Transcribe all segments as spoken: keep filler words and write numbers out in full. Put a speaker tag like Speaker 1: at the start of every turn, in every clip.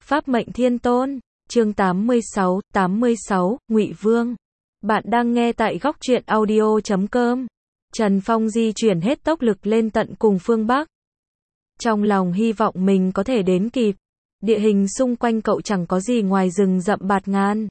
Speaker 1: Pháp mệnh thiên tôn, chương tám mươi sáu, tám mươi sáu, Ngụy Vương. Bạn đang nghe tại góc truyện audio chấm com. Trần Phong di chuyển hết tốc lực lên tận cùng phương Bắc. Trong lòng hy vọng mình có thể đến kịp. Địa hình xung quanh cậu chẳng có gì ngoài rừng rậm bạt ngàn.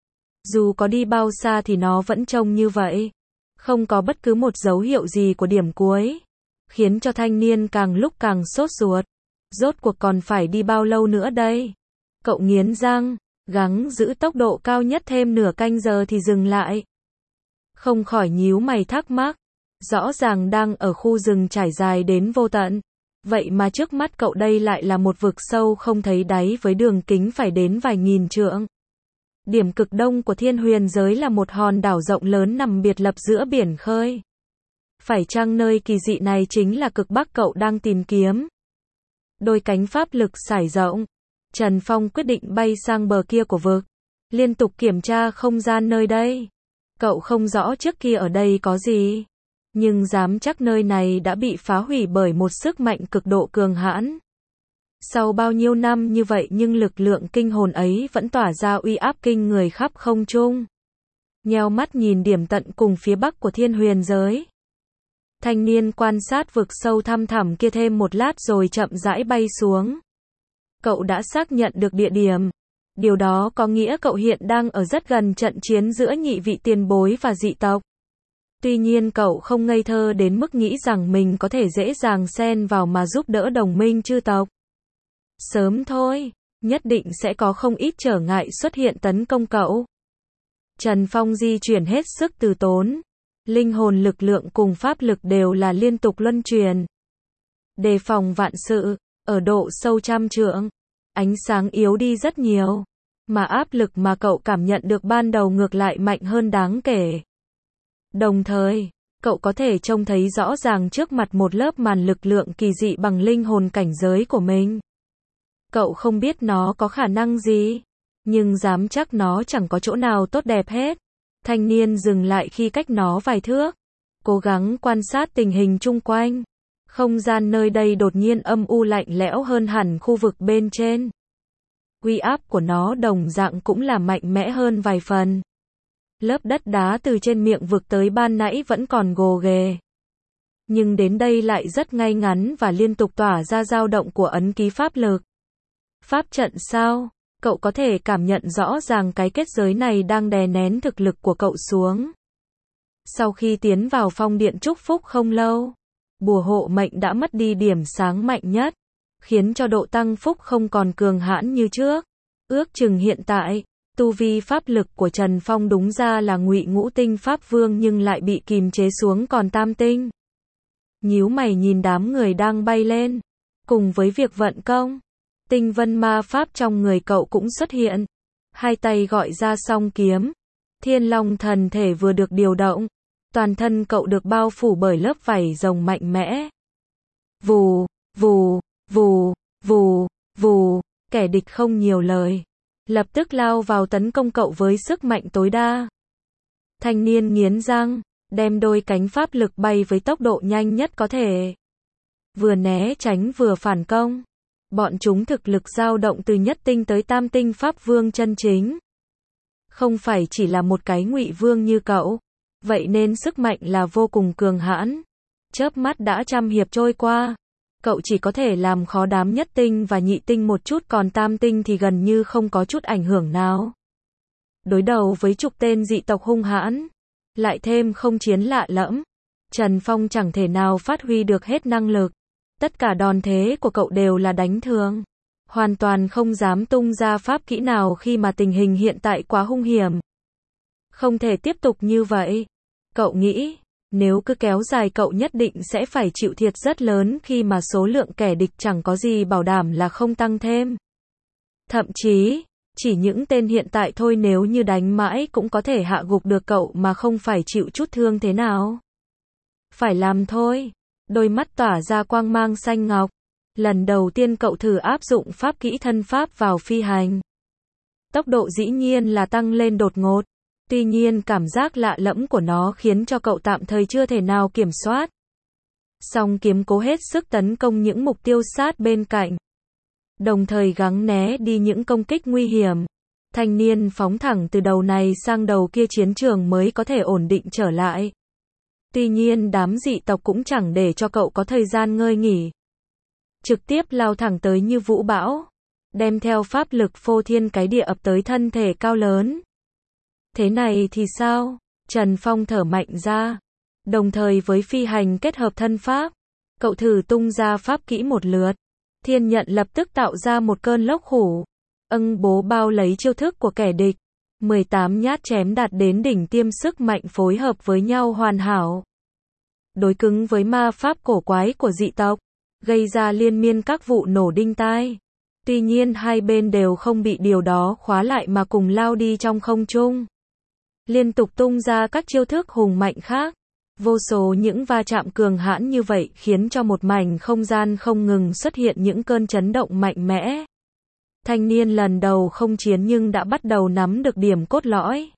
Speaker 1: Dù có đi bao xa thì nó vẫn trông như vậy. Không có bất cứ một dấu hiệu gì của điểm cuối. Khiến cho thanh niên càng lúc càng sốt ruột. Rốt cuộc còn phải đi bao lâu nữa đây? Cậu nghiến răng, gắng giữ tốc độ cao nhất thêm nửa canh giờ thì dừng lại. Không khỏi nhíu mày thắc mắc. Rõ ràng đang ở khu rừng trải dài đến vô tận. Vậy mà trước mắt cậu đây lại là một vực sâu không thấy đáy với đường kính phải đến vài nghìn trượng. Điểm cực đông của thiên huyền giới là một hòn đảo rộng lớn nằm biệt lập giữa biển khơi. Phải chăng nơi kỳ dị này chính là cực bắc cậu đang tìm kiếm? Đôi cánh pháp lực sải rộng. Trần Phong quyết định bay sang bờ kia của vực. Liên tục kiểm tra không gian nơi đây. Cậu không rõ trước kia ở đây có gì. Nhưng dám chắc nơi này đã bị phá hủy bởi một sức mạnh cực độ cường hãn. Sau bao nhiêu năm như vậy nhưng lực lượng kinh hồn ấy vẫn tỏa ra uy áp kinh người khắp không trung. Nheo mắt nhìn điểm tận cùng phía bắc của thiên huyền giới. Thanh niên quan sát vực sâu thăm thẳm kia thêm một lát rồi chậm rãi bay xuống. Cậu đã xác nhận được địa điểm. Điều đó có nghĩa cậu hiện đang ở rất gần trận chiến giữa nhị vị tiền bối và dị tộc. Tuy nhiên cậu không ngây thơ đến mức nghĩ rằng mình có thể dễ dàng xen vào mà giúp đỡ đồng minh chư tộc. Sớm thôi, nhất định sẽ có không ít trở ngại xuất hiện tấn công cậu. Trần Phong di chuyển hết sức từ tốn. Linh hồn lực lượng cùng pháp lực đều là liên tục luân truyền. Đề phòng vạn sự, ở độ sâu trăm trượng, ánh sáng yếu đi rất nhiều, mà áp lực mà cậu cảm nhận được ban đầu ngược lại mạnh hơn đáng kể. Đồng thời, cậu có thể trông thấy rõ ràng trước mặt một lớp màn lực lượng kỳ dị bằng linh hồn cảnh giới của mình. Cậu không biết nó có khả năng gì, nhưng dám chắc nó chẳng có chỗ nào tốt đẹp hết. Thanh niên dừng lại khi cách nó vài thước, cố gắng quan sát tình hình chung quanh. Không gian nơi đây đột nhiên âm u lạnh lẽo hơn hẳn khu vực bên trên. Uy áp của nó đồng dạng cũng là mạnh mẽ hơn vài phần. Lớp đất đá từ trên miệng vực tới ban nãy vẫn còn gồ ghề. Nhưng đến đây lại rất ngay ngắn và liên tục tỏa ra dao động của ấn ký pháp lực. Pháp trận sao? Cậu có thể cảm nhận rõ ràng cái kết giới này đang đè nén thực lực của cậu xuống. Sau khi tiến vào phong điện chúc phúc không lâu, bùa hộ mệnh đã mất đi điểm sáng mạnh nhất, khiến cho độ tăng phúc không còn cường hãn như trước. Ước chừng hiện tại, tu vi pháp lực của Trần Phong đúng ra là Ngụy Ngũ Tinh Pháp Vương nhưng lại bị kìm chế xuống còn tam tinh. Nhíu mày nhìn đám người đang bay lên, cùng với việc vận công. Tinh vân ma pháp trong người cậu cũng xuất hiện. Hai tay gọi ra song kiếm. Thiên long thần thể vừa được điều động. Toàn thân cậu được bao phủ bởi lớp vảy rồng mạnh mẽ. Vù, vù, vù, vù, vù. Kẻ địch không nhiều lời. Lập tức lao vào tấn công cậu với sức mạnh tối đa. Thanh niên nghiến răng, đem đôi cánh pháp lực bay với tốc độ nhanh nhất có thể. Vừa né tránh vừa phản công. Bọn chúng thực lực dao động từ nhất tinh tới tam tinh pháp vương chân chính. Không phải chỉ là một cái Ngụy Vương như cậu. Vậy nên sức mạnh là vô cùng cường hãn. Chớp mắt đã trăm hiệp trôi qua. Cậu chỉ có thể làm khó đám nhất tinh và nhị tinh một chút còn tam tinh thì gần như không có chút ảnh hưởng nào. Đối đầu với chục tên dị tộc hung hãn. Lại thêm không chiến lạ lẫm. Trần Phong chẳng thể nào phát huy được hết năng lực. Tất cả đòn thế của cậu đều là đánh thường. Hoàn toàn không dám tung ra pháp kỹ nào khi mà tình hình hiện tại quá hung hiểm. Không thể tiếp tục như vậy. Cậu nghĩ, nếu cứ kéo dài cậu nhất định sẽ phải chịu thiệt rất lớn khi mà số lượng kẻ địch chẳng có gì bảo đảm là không tăng thêm. Thậm chí, chỉ những tên hiện tại thôi nếu như đánh mãi cũng có thể hạ gục được cậu mà không phải chịu chút thương thế nào. Phải làm thôi. Đôi mắt tỏa ra quang mang xanh ngọc. Lần đầu tiên cậu thử áp dụng pháp kỹ thân pháp vào phi hành. Tốc độ dĩ nhiên là tăng lên đột ngột. Tuy nhiên cảm giác lạ lẫm của nó khiến cho cậu tạm thời chưa thể nào kiểm soát. Song kiếm cố hết sức tấn công những mục tiêu sát bên cạnh. đồng thời gắng né đi những công kích nguy hiểm. Thanh niên phóng thẳng từ đầu này sang đầu kia chiến trường mới có thể ổn định trở lại. Tuy nhiên đám dị tộc cũng chẳng để cho cậu có thời gian ngơi nghỉ. Trực tiếp lao thẳng tới như vũ bão, đem theo pháp lực phô thiên cái địa ập tới thân thể cao lớn. Thế này thì sao? Trần Phong thở mạnh ra. Đồng thời với phi hành kết hợp thân pháp, cậu thử tung ra pháp kỹ một lượt. Thiên nhận lập tức tạo ra một cơn lốc hủ, âng bố bao lấy chiêu thức của kẻ địch. mười tám nhát chém đạt đến đỉnh tiêm sức mạnh phối hợp với nhau hoàn hảo. Đối cứng với ma pháp cổ quái của dị tộc, gây ra liên miên các vụ nổ đinh tai. Tuy nhiên hai bên đều không bị điều đó khóa lại mà cùng lao đi trong không trung. Liên tục tung ra các chiêu thức hùng mạnh khác. Vô số những va chạm cường hãn như vậy khiến cho một mảnh không gian không ngừng xuất hiện những cơn chấn động mạnh mẽ. Thanh niên lần đầu không chiến nhưng đã bắt đầu nắm được điểm cốt lõi.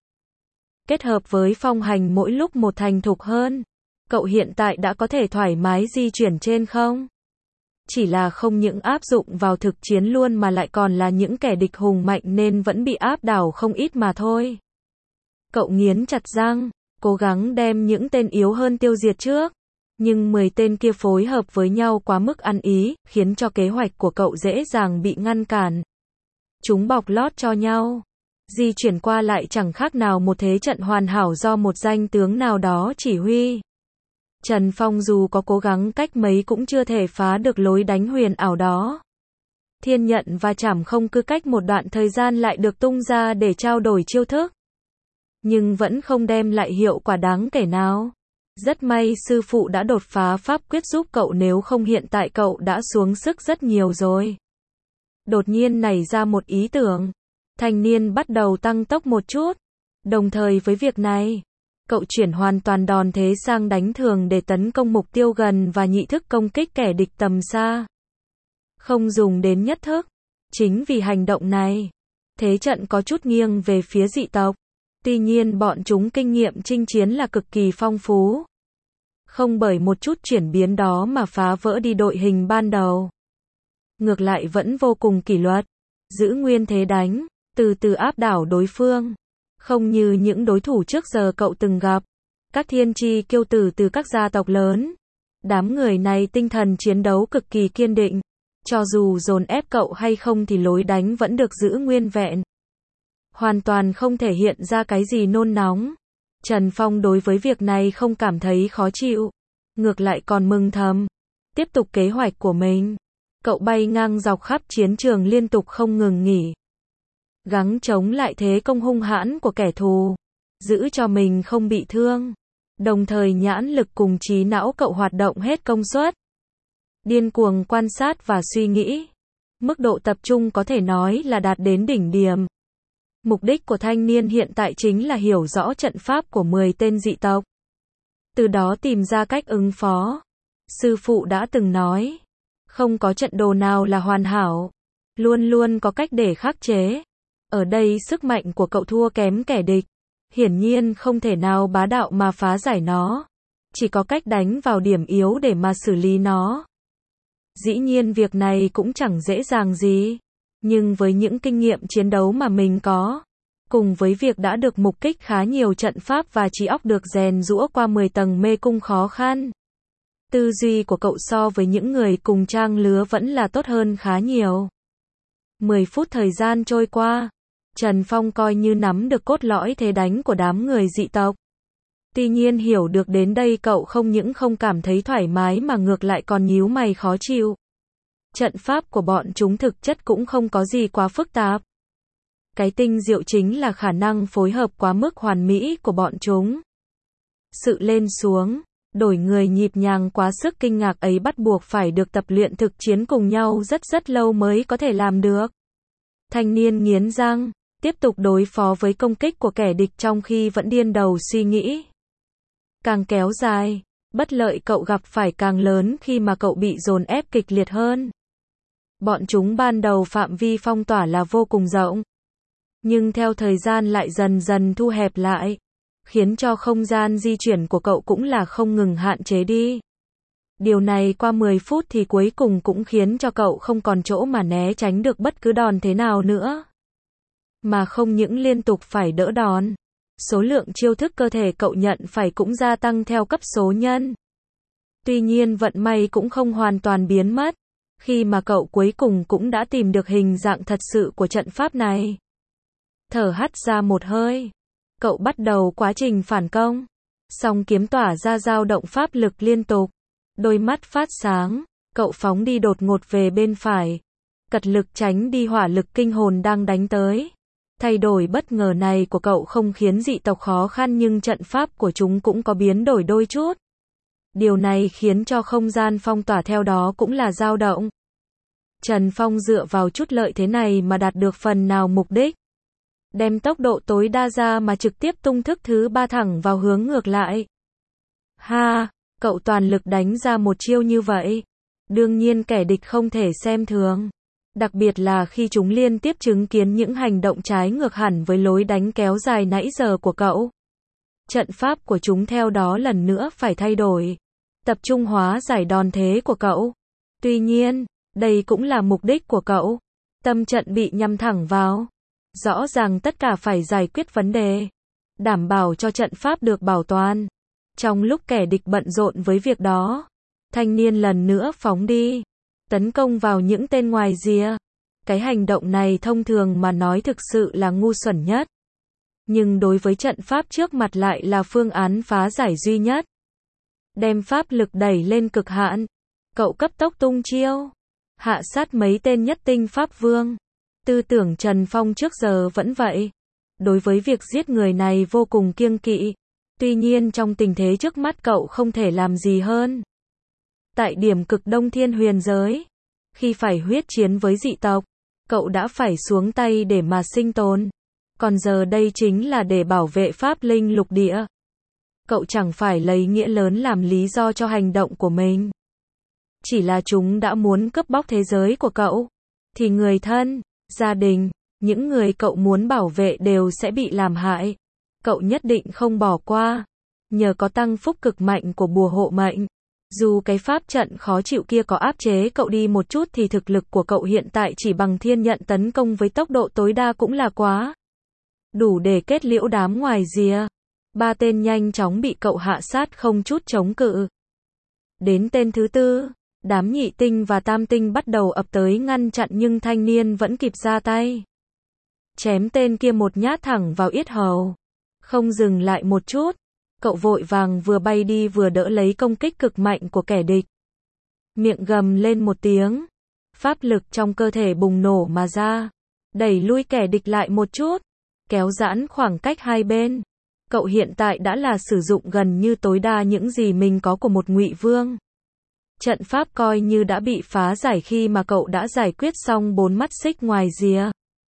Speaker 1: Kết hợp với phong hành mỗi lúc một thành thục hơn, cậu hiện tại đã có thể thoải mái di chuyển trên không. Chỉ là không những áp dụng vào thực chiến luôn mà lại còn là những kẻ địch hùng mạnh nên vẫn bị áp đảo không ít mà thôi. Cậu nghiến chặt răng, cố gắng đem những tên yếu hơn tiêu diệt trước. Nhưng mười tên kia phối hợp với nhau quá mức ăn ý, khiến cho kế hoạch của cậu dễ dàng bị ngăn cản. Chúng bọc lót cho nhau. Di chuyển qua lại chẳng khác nào một thế trận hoàn hảo do một danh tướng nào đó chỉ huy. Trần Phong dù có cố gắng cách mấy cũng chưa thể phá được lối đánh huyền ảo đó. Thiên nhận và chảm không cứ cách một đoạn thời gian lại được tung ra để trao đổi chiêu thức. Nhưng vẫn không đem lại hiệu quả đáng kể nào. Rất may sư phụ đã đột phá pháp quyết giúp cậu, nếu không hiện tại cậu đã xuống sức rất nhiều rồi. Đột nhiên nảy ra một ý tưởng. Thanh niên bắt đầu tăng tốc một chút. Đồng thời với việc này, cậu chuyển hoàn toàn đòn thế sang đánh thường để tấn công mục tiêu gần và nhị thức công kích kẻ địch tầm xa. Không dùng đến nhất thức. Chính vì hành động này, thế trận có chút nghiêng về phía dị tộc. Tuy nhiên bọn chúng kinh nghiệm chinh chiến là cực kỳ phong phú. Không bởi một chút chuyển biến đó mà phá vỡ đi đội hình ban đầu. Ngược lại vẫn vô cùng kỷ luật, giữ nguyên thế đánh, từ từ áp đảo đối phương. Không như những đối thủ trước giờ cậu từng gặp, các thiên chi kiêu tử từ các gia tộc lớn. Đám người này tinh thần chiến đấu cực kỳ kiên định. Cho dù dồn ép cậu hay không thì lối đánh vẫn được giữ nguyên vẹn. Hoàn toàn không thể hiện ra cái gì nôn nóng. Trần Phong đối với việc này không cảm thấy khó chịu. Ngược lại còn mừng thầm. Tiếp tục kế hoạch của mình. Cậu bay ngang dọc khắp chiến trường liên tục không ngừng nghỉ. Gắng chống lại thế công hung hãn của kẻ thù. Giữ cho mình không bị thương. Đồng thời nhãn lực cùng trí não cậu hoạt động hết công suất. Điên cuồng quan sát và suy nghĩ. Mức độ tập trung có thể nói là đạt đến đỉnh điểm. Mục đích của thanh niên hiện tại chính là hiểu rõ trận pháp của mười tên dị tộc. Từ đó tìm ra cách ứng phó. Sư phụ đã từng nói, không có trận đồ nào là hoàn hảo. Luôn luôn có cách để khắc chế. Ở đây sức mạnh của cậu thua kém kẻ địch. Hiển nhiên không thể nào bá đạo mà phá giải nó. Chỉ có cách đánh vào điểm yếu để mà xử lý nó. Dĩ nhiên việc này cũng chẳng dễ dàng gì. Nhưng với những kinh nghiệm chiến đấu mà mình có, cùng với việc đã được mục kích khá nhiều trận pháp và trí óc được rèn giũa qua mười tầng mê cung khó khăn, tư duy của cậu so với những người cùng trang lứa vẫn là tốt hơn khá nhiều. mười phút thời gian trôi qua, Trần Phong coi như nắm được cốt lõi thế đánh của đám người dị tộc. Tuy nhiên hiểu được đến đây cậu không những không cảm thấy thoải mái mà ngược lại còn nhíu mày khó chịu. Trận pháp của bọn chúng thực chất cũng không có gì quá phức tạp. Cái tinh diệu chính là khả năng phối hợp quá mức hoàn mỹ của bọn chúng. Sự lên xuống, đổi người nhịp nhàng quá sức kinh ngạc ấy bắt buộc phải được tập luyện thực chiến cùng nhau rất rất lâu mới có thể làm được. Thanh niên nghiến răng, tiếp tục đối phó với công kích của kẻ địch trong khi vẫn điên đầu suy nghĩ. Càng kéo dài, bất lợi cậu gặp phải càng lớn khi mà cậu bị dồn ép kịch liệt hơn. Bọn chúng ban đầu phạm vi phong tỏa là vô cùng rộng. Nhưng theo thời gian lại dần dần thu hẹp lại. Khiến cho không gian di chuyển của cậu cũng là không ngừng hạn chế đi. Điều này qua mười phút thì cuối cùng cũng khiến cho cậu không còn chỗ mà né tránh được bất cứ đòn thế nào nữa. Mà không những liên tục phải đỡ đòn, số lượng chiêu thức cơ thể cậu nhận phải cũng gia tăng theo cấp số nhân. Tuy nhiên vận may cũng không hoàn toàn biến mất, khi mà cậu cuối cùng cũng đã tìm được hình dạng thật sự của trận pháp này. Thở hắt ra một hơi, cậu bắt đầu quá trình phản công. Song kiếm tỏa ra dao động pháp lực liên tục, đôi mắt phát sáng, cậu phóng đi đột ngột về bên phải, cật lực tránh đi hỏa lực kinh hồn đang đánh tới. Thay đổi bất ngờ này của cậu không khiến dị tộc khó khăn nhưng trận pháp của chúng cũng có biến đổi đôi chút. Điều này khiến cho không gian phong tỏa theo đó cũng là dao động. Trần Phong dựa vào chút lợi thế này mà đạt được phần nào mục đích. Đem tốc độ tối đa ra mà trực tiếp tung thức thứ ba thẳng vào hướng ngược lại. Ha, cậu toàn lực đánh ra một chiêu như vậy. Đương nhiên kẻ địch không thể xem thường. Đặc biệt là khi chúng liên tiếp chứng kiến những hành động trái ngược hẳn với lối đánh kéo dài nãy giờ của cậu. Trận pháp của chúng theo đó lần nữa phải thay đổi. Tập trung hóa giải đòn thế của cậu. Tuy nhiên, đây cũng là mục đích của cậu. Tâm trận bị nhắm thẳng vào. Rõ ràng tất cả phải giải quyết vấn đề. Đảm bảo cho trận pháp được bảo toàn. Trong lúc kẻ địch bận rộn với việc đó, thanh niên lần nữa phóng đi. Tấn công vào những tên ngoài rìa. Cái hành động này thông thường mà nói thực sự là ngu xuẩn nhất. Nhưng đối với trận pháp trước mặt lại là phương án phá giải duy nhất. Đem pháp lực đẩy lên cực hạn. Cậu cấp tốc tung chiêu. Hạ sát mấy tên nhất tinh pháp vương. Tư tưởng Trần Phong trước giờ vẫn vậy. Đối với việc giết người này vô cùng kiêng kỵ. Tuy nhiên trong tình thế trước mắt cậu không thể làm gì hơn. Tại điểm cực đông thiên huyền giới, khi phải huyết chiến với dị tộc, cậu đã phải xuống tay để mà sinh tồn. Còn giờ đây chính là để bảo vệ pháp linh lục địa. Cậu chẳng phải lấy nghĩa lớn làm lý do cho hành động của mình. Chỉ là chúng đã muốn cướp bóc thế giới của cậu, thì người thân, gia đình, những người cậu muốn bảo vệ đều sẽ bị làm hại. Cậu nhất định không bỏ qua. Nhờ có tăng phúc cực mạnh của bùa hộ mệnh, dù cái pháp trận khó chịu kia có áp chế cậu đi một chút thì thực lực của cậu hiện tại chỉ bằng thiên nhận tấn công với tốc độ tối đa cũng là quá đủ để kết liễu đám ngoài rìa. Ba tên nhanh chóng bị cậu hạ sát không chút chống cự. Đến tên thứ tư, đám nhị tinh và tam tinh bắt đầu ập tới ngăn chặn nhưng thanh niên vẫn kịp ra tay. Chém tên kia một nhát thẳng vào yết hầu. Không dừng lại một chút, cậu vội vàng vừa bay đi vừa đỡ lấy công kích cực mạnh của kẻ địch. Miệng gầm lên một tiếng, pháp lực trong cơ thể bùng nổ mà ra, đẩy lui kẻ địch lại một chút, kéo giãn khoảng cách hai bên. Cậu hiện tại đã là sử dụng gần như tối đa những gì mình có của một ngụy vương. Trận pháp coi như đã bị phá giải khi mà cậu đã giải quyết xong bốn mắt xích ngoài rìa.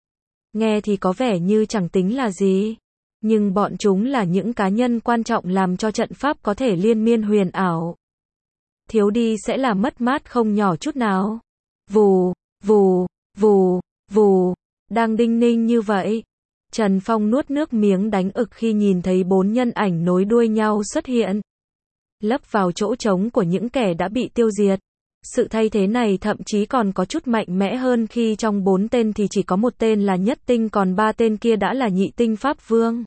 Speaker 1: Nghe thì có vẻ như chẳng tính là gì, nhưng bọn chúng là những cá nhân quan trọng làm cho trận pháp có thể liên miên huyền ảo. Thiếu đi sẽ là mất mát không nhỏ chút nào. Vù, vù, vù, vù, đang đinh ninh như vậy. Trần Phong nuốt nước miếng đánh ực khi nhìn thấy bốn nhân ảnh nối đuôi nhau xuất hiện, lấp vào chỗ trống của những kẻ đã bị tiêu diệt. Sự thay thế này thậm chí còn có chút mạnh mẽ hơn khi trong bốn tên thì chỉ có một tên là nhất tinh còn ba tên kia đã là nhị tinh pháp vương.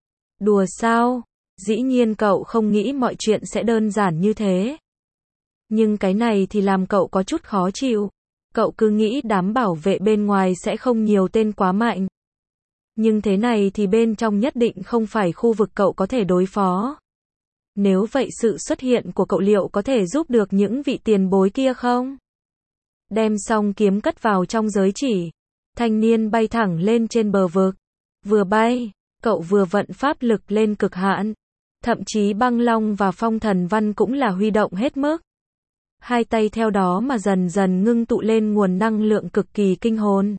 Speaker 1: Đùa sao? Dĩ nhiên cậu không nghĩ mọi chuyện sẽ đơn giản như thế. Nhưng cái này thì làm cậu có chút khó chịu. Cậu cứ nghĩ đám bảo vệ bên ngoài sẽ không nhiều tên quá mạnh. Nhưng thế này thì bên trong nhất định không phải khu vực cậu có thể đối phó. Nếu vậy sự xuất hiện của cậu liệu có thể giúp được những vị tiền bối kia không? Đem xong kiếm cất vào trong giới chỉ. Thanh niên bay thẳng lên trên bờ vực. Vừa bay, cậu vừa vận pháp lực lên cực hạn. Thậm chí băng long và phong thần văn cũng là huy động hết mức. Hai tay theo đó mà dần dần ngưng tụ lên nguồn năng lượng cực kỳ kinh hồn.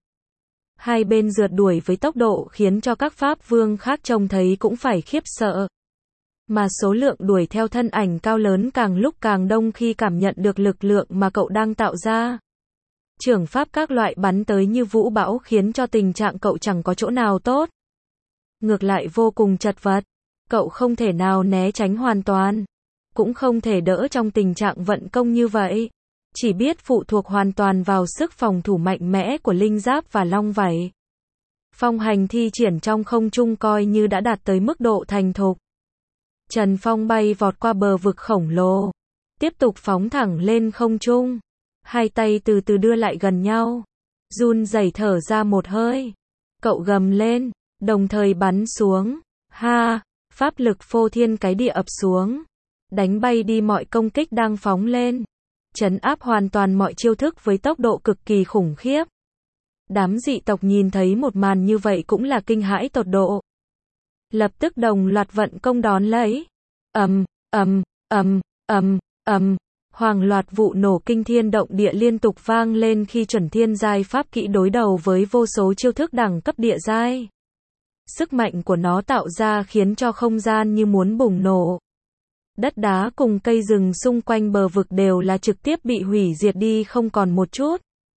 Speaker 1: Hai bên rượt đuổi với tốc độ khiến cho các pháp vương khác trông thấy cũng phải khiếp sợ. Mà số lượng đuổi theo thân ảnh cao lớn càng lúc càng đông khi cảm nhận được lực lượng mà cậu đang tạo ra. Trưởng pháp các loại bắn tới như vũ bão khiến cho tình trạng cậu chẳng có chỗ nào tốt. Ngược lại vô cùng chật vật. Cậu không thể nào né tránh hoàn toàn. cũng không thể đỡ trong tình trạng vận công như vậy. Chỉ biết phụ thuộc hoàn toàn vào sức phòng thủ mạnh mẽ của linh giáp và long vảy. Phong hành thi triển trong không trung coi như đã đạt tới mức độ thành thục. Trần Phong bay vọt qua bờ vực khổng lồ, tiếp tục phóng thẳng lên không trung. Hai tay từ từ đưa lại gần nhau, run rẩy thở ra một hơi. Cậu gầm lên, đồng thời bắn xuống. Ha, pháp lực phô thiên cái địa ập xuống, đánh bay đi mọi công kích đang phóng lên, trấn áp hoàn toàn mọi chiêu thức với tốc độ cực kỳ khủng khiếp. Đám dị tộc nhìn thấy một màn như vậy cũng là kinh hãi tột độ. Lập tức đồng loạt vận công đón lấy. Ầm, ầm, ầm, ầm, ầm, hàng loạt vụ nổ kinh thiên động địa liên tục vang lên khi chuẩn thiên giai pháp kỹ đối đầu với vô số chiêu thức đẳng cấp địa giai. Sức mạnh của nó tạo ra khiến cho không gian như muốn bùng nổ. Đất đá cùng cây rừng xung quanh bờ vực đều là trực tiếp bị hủy diệt đi không còn một chút,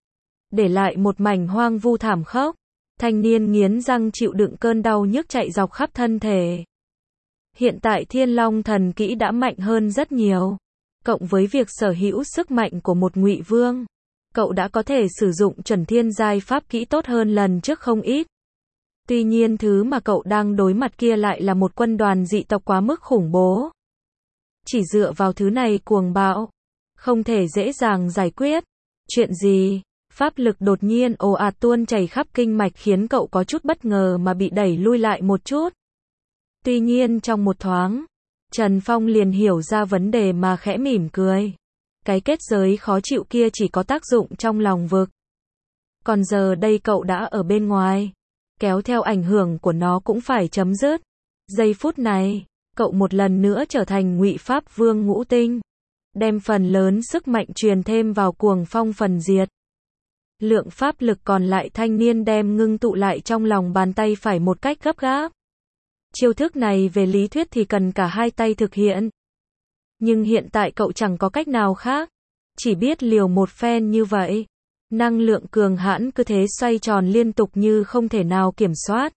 Speaker 1: để lại một mảnh hoang vu thảm khốc. Thanh niên nghiến răng chịu đựng cơn đau nhức chạy dọc khắp thân thể. Hiện tại Thiên Long thần kỹ đã mạnh hơn rất nhiều, cộng với việc sở hữu sức mạnh của một ngụy vương, cậu đã có thể sử dụng chuẩn thiên giai pháp kỹ tốt hơn lần trước không ít. Tuy nhiên thứ mà cậu đang đối mặt kia lại là một quân đoàn dị tộc quá mức khủng bố. Chỉ dựa vào thứ này cuồng bạo, không thể dễ dàng giải quyết. Chuyện gì? Pháp lực đột nhiên ồ ạt tuôn chảy khắp kinh mạch khiến cậu có chút bất ngờ mà bị đẩy lui lại một chút. Tuy nhiên trong một thoáng, Trần Phong liền hiểu ra vấn đề mà khẽ mỉm cười. Cái kết giới khó chịu kia chỉ có tác dụng trong lòng vực. Còn giờ đây cậu đã ở bên ngoài, kéo theo ảnh hưởng của nó cũng phải chấm dứt. Giây phút này, cậu một lần nữa trở thành Ngụy Pháp Vương ngũ tinh, đem phần lớn sức mạnh truyền thêm vào cuồng phong phần diệt. Lượng pháp lực còn lại thanh niên đem ngưng tụ lại trong lòng bàn tay phải một cách gấp gáp. Chiêu thức này về lý thuyết thì cần cả hai tay thực hiện. Nhưng hiện tại cậu chẳng có cách nào khác, chỉ biết liều một phen như vậy. Năng lượng cường hãn cứ thế xoay tròn liên tục như không thể nào kiểm soát.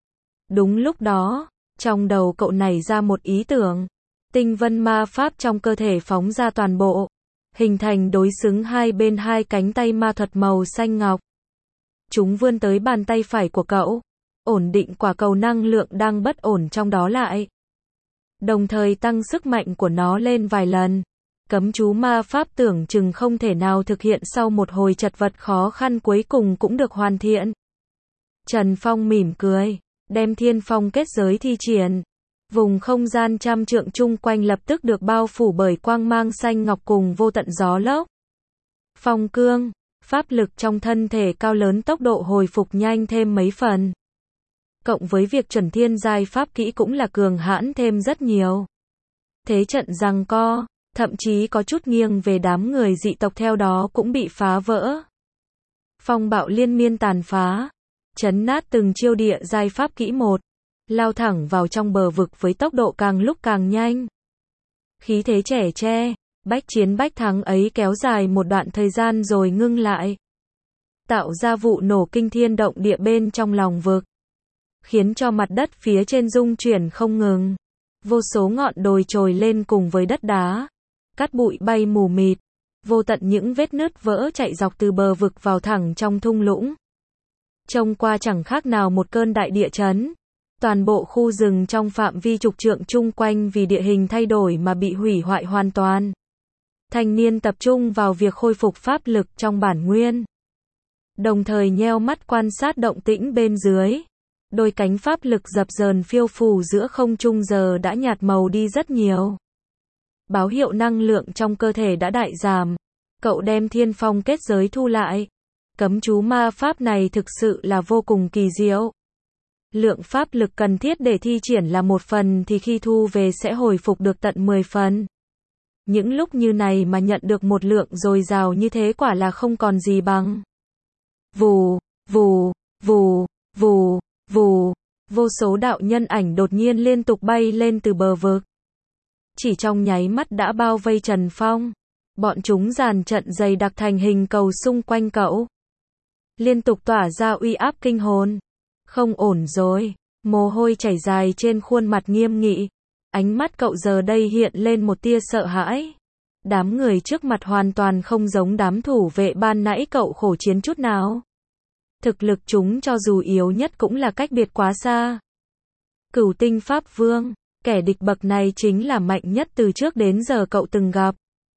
Speaker 1: Đúng lúc đó, trong đầu cậu nảy ra một ý tưởng. Tinh vân ma pháp trong cơ thể phóng ra toàn bộ, hình thành đối xứng hai bên hai cánh tay ma thuật màu xanh ngọc. Chúng vươn tới bàn tay phải của cậu, ổn định quả cầu năng lượng đang bất ổn trong đó lại. Đồng thời tăng sức mạnh của nó lên vài lần. Cấm chú ma pháp tưởng chừng không thể nào thực hiện sau một hồi chật vật khó khăn cuối cùng cũng được hoàn thiện. Trần Phong mỉm cười, đem thiên phong kết giới thi triển. Vùng không gian trăm trượng chung quanh lập tức được bao phủ bởi quang mang xanh ngọc cùng vô tận gió lốc. Phong cương, pháp lực trong thân thể cao lớn tốc độ hồi phục nhanh thêm mấy phần. Cộng với việc chuẩn thiên giai pháp kỹ cũng là cường hãn thêm rất nhiều. Thế trận giằng co, thậm chí có chút nghiêng về đám người dị tộc theo đó cũng bị phá vỡ. Phong bạo liên miên tàn phá, chấn nát từng chiêu địa giai pháp kỹ một, lao thẳng vào trong bờ vực với tốc độ càng lúc càng nhanh. Khí thế trẻ tre, bách chiến bách thắng ấy kéo dài một đoạn thời gian rồi ngưng lại, tạo ra vụ nổ kinh thiên động địa bên trong lòng vực, khiến cho mặt đất phía trên rung chuyển không ngừng. Vô số ngọn đồi trồi lên cùng với đất đá, cát bụi bay mù mịt, vô tận những vết nứt vỡ chạy dọc từ bờ vực vào thẳng trong thung lũng. Trông qua chẳng khác nào một cơn đại địa chấn. Toàn bộ khu rừng trong phạm vi chục trượng chung quanh vì địa hình thay đổi mà bị hủy hoại hoàn toàn. Thanh niên tập trung vào việc khôi phục pháp lực trong bản nguyên, đồng thời nheo mắt quan sát động tĩnh bên dưới. Đôi cánh pháp lực dập dờn phiêu phù giữa không trung giờ đã nhạt màu đi rất nhiều. Báo hiệu năng lượng trong cơ thể đã đại giảm. Cậu đem thiên phong kết giới thu lại. Cấm chú ma pháp này thực sự là vô cùng kỳ diệu. Lượng pháp lực cần thiết để thi triển là một phần thì khi thu về sẽ hồi phục được tận mười phần. Những lúc như này mà nhận được một lượng dồi dào như thế quả là không còn gì bằng. Vù, vù, vù, vù, vù, vô số đạo nhân ảnh đột nhiên liên tục bay lên từ bờ vực. Chỉ trong nháy mắt đã bao vây Trần Phong. Bọn chúng dàn trận dày đặc thành hình cầu xung quanh cậu, liên tục tỏa ra uy áp kinh hồn. Không ổn rồi, mồ hôi chảy dài trên khuôn mặt nghiêm nghị. Ánh mắt cậu giờ đây hiện lên một tia sợ hãi. Đám người trước mặt hoàn toàn không giống đám thủ vệ ban nãy cậu khổ chiến chút nào. Thực lực chúng cho dù yếu nhất cũng là cách biệt quá xa. Cửu tinh Pháp Vương, kẻ địch bậc này chính là mạnh nhất từ trước đến giờ cậu từng gặp.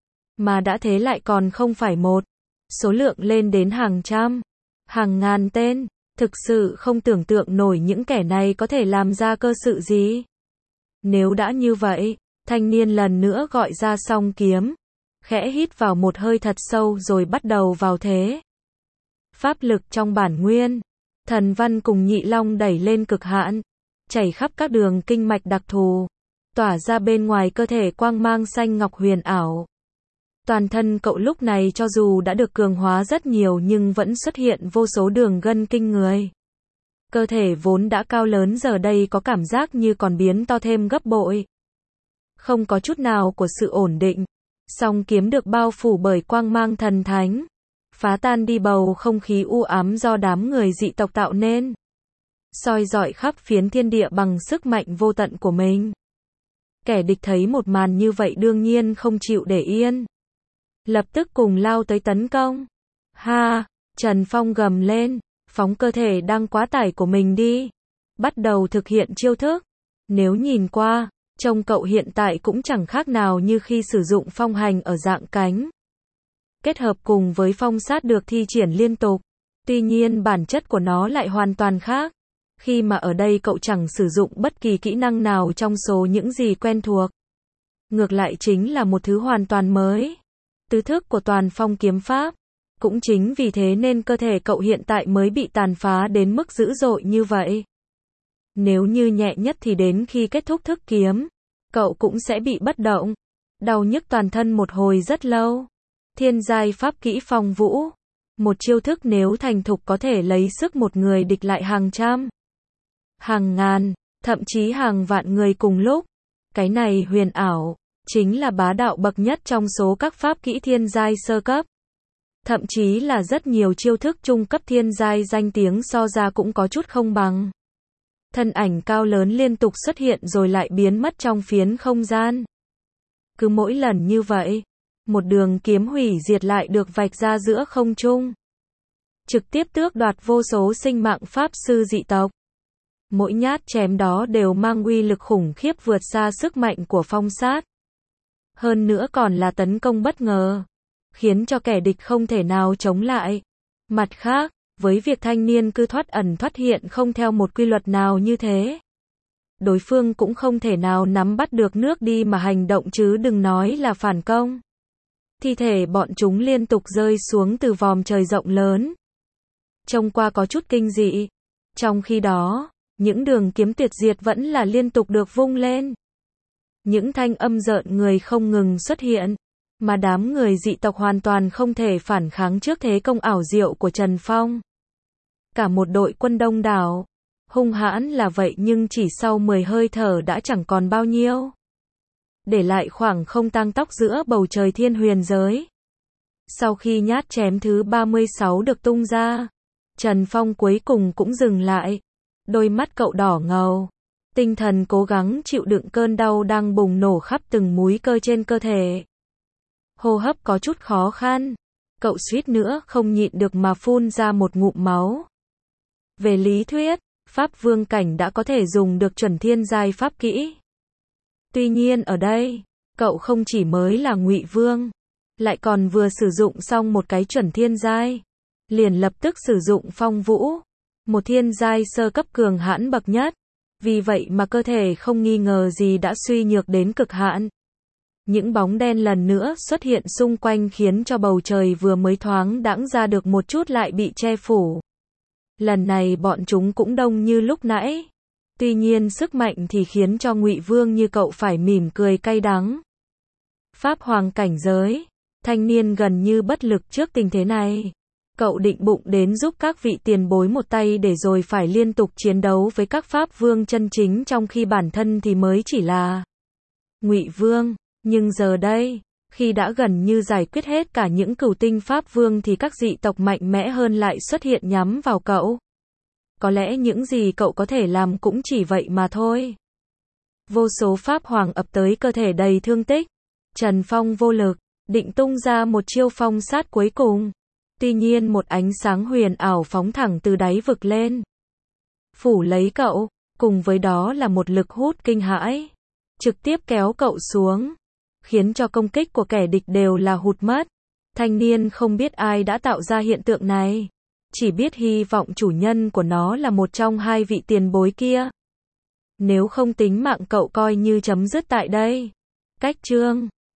Speaker 1: Mà đã thế lại còn không phải một. Số lượng lên đến hàng trăm, hàng ngàn tên. Thực sự không tưởng tượng nổi những kẻ này có thể làm ra cơ sự gì. Nếu đã như vậy, thanh niên lần nữa gọi ra song kiếm. Khẽ hít vào một hơi thật sâu rồi bắt đầu vào thế. Pháp lực trong bản nguyên, thần văn cùng nhị long đẩy lên cực hạn, chảy khắp các đường kinh mạch đặc thù, tỏa ra bên ngoài cơ thể quang mang xanh ngọc huyền ảo. Toàn thân cậu lúc này cho dù đã được cường hóa rất nhiều nhưng vẫn xuất hiện vô số đường gân kinh người. Cơ thể vốn đã cao lớn giờ đây có cảm giác như còn biến to thêm gấp bội. Không có chút nào của sự ổn định. Song kiếm được bao phủ bởi quang mang thần thánh, phá tan đi bầu không khí u ám do đám người dị tộc tạo nên. Soi rọi khắp phiến thiên địa bằng sức mạnh vô tận của mình. Kẻ địch thấy một màn như vậy đương nhiên không chịu để yên. Lập tức cùng lao tới tấn công. Ha! Trần Phong gầm lên, phóng cơ thể đang quá tải của mình đi. Bắt đầu thực hiện chiêu thức. Nếu nhìn qua, trông cậu hiện tại cũng chẳng khác nào như khi sử dụng phong hành ở dạng cánh. Kết hợp cùng với phong sát được thi triển liên tục. Tuy nhiên bản chất của nó lại hoàn toàn khác. Khi mà ở đây cậu chẳng sử dụng bất kỳ kỹ năng nào trong số những gì quen thuộc. Ngược lại chính là một thứ hoàn toàn mới. Tứ thức của toàn phong kiếm pháp. Cũng chính vì thế nên cơ thể cậu hiện tại mới bị tàn phá đến mức dữ dội như vậy. Nếu như nhẹ nhất thì đến khi kết thúc thức kiếm, cậu cũng sẽ bị bất động, đau nhức toàn thân một hồi rất lâu. Thiên giai pháp kỹ phong vũ. Một chiêu thức nếu thành thục có thể lấy sức một người địch lại hàng trăm, hàng ngàn, thậm chí hàng vạn người cùng lúc. Cái này huyền ảo, chính là bá đạo bậc nhất trong số các pháp kỹ thiên giai sơ cấp. Thậm chí là rất nhiều chiêu thức trung cấp thiên giai danh tiếng so ra cũng có chút không bằng. Thân ảnh cao lớn liên tục xuất hiện rồi lại biến mất trong phiến không gian. Cứ mỗi lần như vậy, một đường kiếm hủy diệt lại được vạch ra giữa không trung. Trực tiếp tước đoạt vô số sinh mạng pháp sư dị tộc. Mỗi nhát chém đó đều mang uy lực khủng khiếp vượt xa sức mạnh của phong sát. Hơn nữa còn là tấn công bất ngờ, khiến cho kẻ địch không thể nào chống lại. Mặt khác, với việc thanh niên cứ thoát ẩn thoát hiện không theo một quy luật nào như thế, đối phương cũng không thể nào nắm bắt được nước đi mà hành động chứ đừng nói là phản công. Thi thể bọn chúng liên tục rơi xuống từ vòm trời rộng lớn. Trông qua có chút kinh dị. Trong khi đó, những đường kiếm tuyệt diệt vẫn là liên tục được vung lên. Những thanh âm rợn người không ngừng xuất hiện, mà đám người dị tộc hoàn toàn không thể phản kháng trước thế công ảo diệu của Trần Phong. Cả một đội quân đông đảo, hung hãn là vậy nhưng chỉ sau mười hơi thở đã chẳng còn bao nhiêu. Để lại khoảng không tang tóc giữa bầu trời thiên huyền giới. Sau khi nhát chém thứ ba mươi sáu được tung ra, Trần Phong cuối cùng cũng dừng lại. Đôi mắt cậu đỏ ngầu. Tinh thần cố gắng chịu đựng cơn đau đang bùng nổ khắp từng múi cơ trên cơ thể. Hô hấp có chút khó khăn. Cậu suýt nữa không nhịn được mà phun ra một ngụm máu. Về lý thuyết, Pháp Vương cảnh đã có thể dùng được chuẩn thiên giai pháp kỹ. Tuy nhiên ở đây, cậu không chỉ mới là Ngụy Vương, lại còn vừa sử dụng xong một cái chuẩn thiên giai, liền lập tức sử dụng phong vũ, một thiên giai sơ cấp cường hãn bậc nhất. Vì vậy mà cơ thể không nghi ngờ gì đã suy nhược đến cực hạn. Những bóng đen lần nữa xuất hiện xung quanh khiến cho bầu trời vừa mới thoáng đãng ra được một chút lại bị che phủ. Lần này bọn chúng cũng đông như lúc nãy. Tuy nhiên sức mạnh thì khiến cho Ngụy Vương như cậu phải mỉm cười cay đắng. Pháp hoàng cảnh giới, thanh niên gần như bất lực trước tình thế này. Cậu định bụng đến giúp các vị tiền bối một tay để rồi phải liên tục chiến đấu với các pháp vương chân chính trong khi bản thân thì mới chỉ là Ngụy Vương. Nhưng giờ đây, khi đã gần như giải quyết hết cả những cửu tinh pháp vương thì các dị tộc mạnh mẽ hơn lại xuất hiện nhắm vào cậu. Có lẽ những gì cậu có thể làm cũng chỉ vậy mà thôi. Vô số pháp hoàng ập tới cơ thể đầy thương tích. Trần Phong vô lực, định tung ra một chiêu phong sát cuối cùng. Tuy nhiên một ánh sáng huyền ảo phóng thẳng từ đáy vực lên. Phủ lấy cậu, cùng với đó là một lực hút kinh hãi. Trực tiếp kéo cậu xuống, khiến cho công kích của kẻ địch đều là hụt mất. Thanh niên không biết ai đã tạo ra hiện tượng này. Chỉ biết hy vọng chủ nhân của nó là một trong hai vị tiền bối kia. Nếu không tính mạng cậu coi như chấm dứt tại đây. Cách chương